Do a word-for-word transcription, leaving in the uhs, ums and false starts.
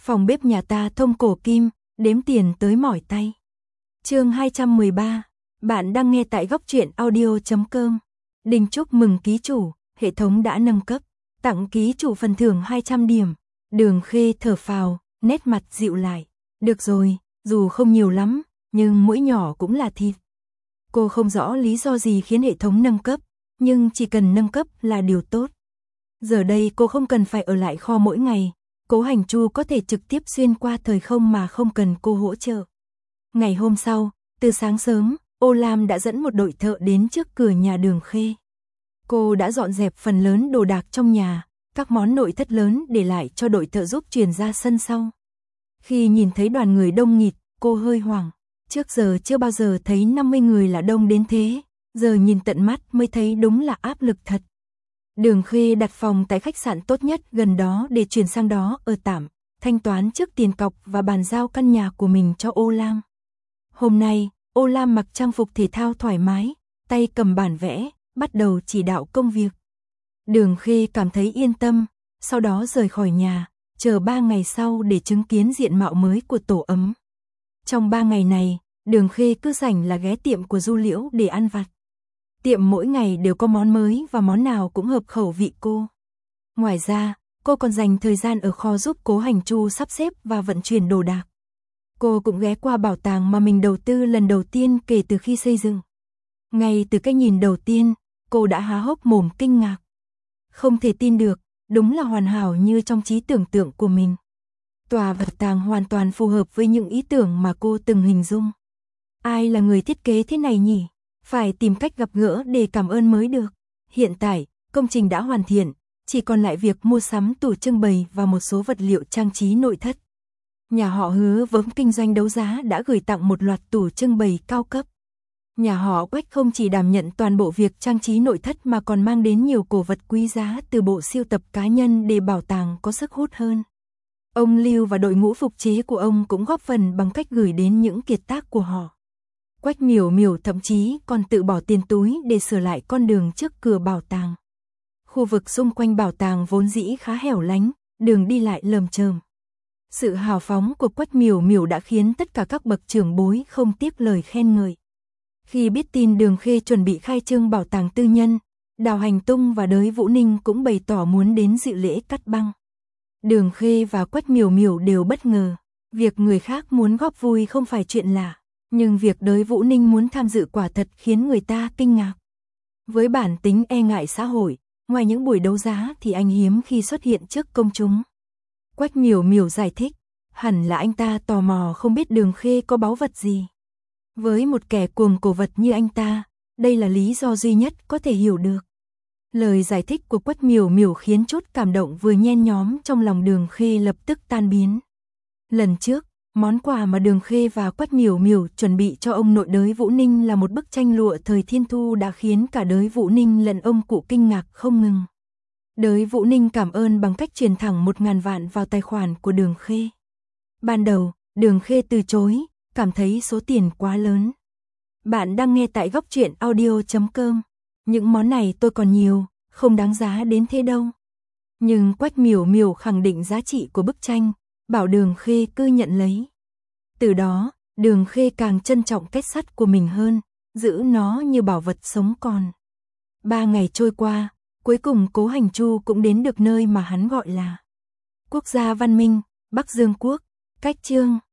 Phòng bếp nhà ta thông cổ kim, đếm tiền tới mỏi tay. Chương hai trăm mười ba. Bạn đang nghe tại góc truyện audio chấm com. Đình chúc mừng ký chủ, hệ thống đã nâng cấp, tặng ký chủ phần thưởng hai trăm điểm. Đường Khê thở phào, nét mặt dịu lại. Được rồi, dù không nhiều lắm, nhưng mỗi nhỏ cũng là thịt. Cô không rõ lý do gì khiến hệ thống nâng cấp, nhưng chỉ cần nâng cấp là điều tốt. Giờ đây cô không cần phải ở lại kho mỗi ngày, Cố Hành Chu có thể trực tiếp xuyên qua thời không mà không cần cô hỗ trợ. Ngày hôm sau, từ sáng sớm, Ô Lam đã dẫn một đội thợ đến trước cửa nhà Đường Khê. Cô đã dọn dẹp phần lớn đồ đạc trong nhà, các món nội thất lớn để lại cho đội thợ giúp chuyển ra sân sau. Khi nhìn thấy đoàn người đông nghịt, cô hơi hoảng. Trước giờ chưa bao giờ thấy năm mươi người là đông đến thế, giờ nhìn tận mắt mới thấy đúng là áp lực thật. Đường Khê đặt phòng tại khách sạn tốt nhất gần đó để chuyển sang đó ở tạm, thanh toán trước tiền cọc và bàn giao căn nhà của mình cho Ô Lam. Hôm nay, Ô Lam mặc trang phục thể thao thoải mái, tay cầm bản vẽ, bắt đầu chỉ đạo công việc. Đường Khê cảm thấy yên tâm, sau đó rời khỏi nhà, chờ ba ngày sau để chứng kiến diện mạo mới của tổ ấm. Trong ba ngày này, Đường Khê cứ rảnh là ghé tiệm của Du Liễu để ăn vặt. Tiệm mỗi ngày đều có món mới và món nào cũng hợp khẩu vị cô. Ngoài ra, cô còn dành thời gian ở kho giúp Cố Hành Chu sắp xếp và vận chuyển đồ đạc. Cô cũng ghé qua bảo tàng mà mình đầu tư lần đầu tiên kể từ khi xây dựng. Ngay từ cái nhìn đầu tiên, cô đã há hốc mồm kinh ngạc. Không thể tin được, đúng là hoàn hảo như trong trí tưởng tượng của mình. Tòa bảo tàng hoàn toàn phù hợp với những ý tưởng mà cô từng hình dung. Ai là người thiết kế thế này nhỉ? Phải tìm cách gặp gỡ để cảm ơn mới được. Hiện tại, công trình đã hoàn thiện, chỉ còn lại việc mua sắm tủ trưng bày và một số vật liệu trang trí nội thất. Nhà họ Hứa vốn kinh doanh đấu giá đã gửi tặng một loạt tủ trưng bày cao cấp. Nhà họ Quách không chỉ đảm nhận toàn bộ việc trang trí nội thất mà còn mang đến nhiều cổ vật quý giá từ bộ sưu tập cá nhân để bảo tàng có sức hút hơn. Ông Lưu và đội ngũ phục chế của ông cũng góp phần bằng cách gửi đến những kiệt tác của họ. Quách Miểu Miểu thậm chí còn tự bỏ tiền túi để sửa lại con đường trước cửa bảo tàng. Khu vực xung quanh bảo tàng vốn dĩ khá hẻo lánh, đường đi lại lởm chởm. Sự hào phóng của Quách Miểu Miểu đã khiến tất cả các bậc trưởng bối không tiếc lời khen ngợi. Khi biết tin Đường Khê chuẩn bị khai trương bảo tàng tư nhân, Đào Hành Tung và Đới Vũ Ninh cũng bày tỏ muốn đến dự lễ cắt băng. Đường Khê và Quách Miểu Miểu đều bất ngờ. Việc người khác muốn góp vui không phải chuyện lạ, nhưng việc Đới Vũ Ninh muốn tham dự quả thật khiến người ta kinh ngạc. Với bản tính e ngại xã hội, ngoài những buổi đấu giá thì anh hiếm khi xuất hiện trước công chúng. Quách Miểu Miểu giải thích, hẳn là anh ta tò mò không biết Đường Khê có báu vật gì. Với một kẻ cuồng cổ vật như anh ta, đây là lý do duy nhất có thể hiểu được. Lời giải thích của Quách Miểu Miểu khiến chút cảm động vừa nhen nhóm trong lòng Đường Khê lập tức tan biến. Lần trước, món quà mà Đường Khê và Quách Miểu Miểu chuẩn bị cho ông nội Đới Vũ Ninh là một bức tranh lụa thời Thiên Thu đã khiến cả Đới Vũ Ninh lẫn ông cụ kinh ngạc không ngừng. Đới Vũ Ninh cảm ơn bằng cách truyền thẳng một ngàn vạn vào tài khoản của Đường Khê. Ban đầu, Đường Khê từ chối, cảm thấy số tiền quá lớn. Bạn đang nghe tại góc truyện audio chấm com. Những món này tôi còn nhiều, không đáng giá đến thế đâu. Nhưng Quách Miểu Miểu khẳng định giá trị của bức tranh, bảo Đường Khê cứ nhận lấy. Từ đó, Đường Khê càng trân trọng kết sắt của mình hơn, giữ nó như bảo vật sống còn. Ba ngày trôi qua, cuối cùng Cố Hành Chu cũng đến được nơi mà hắn gọi là Quốc gia văn minh, Bắc Dương Quốc, cách chương.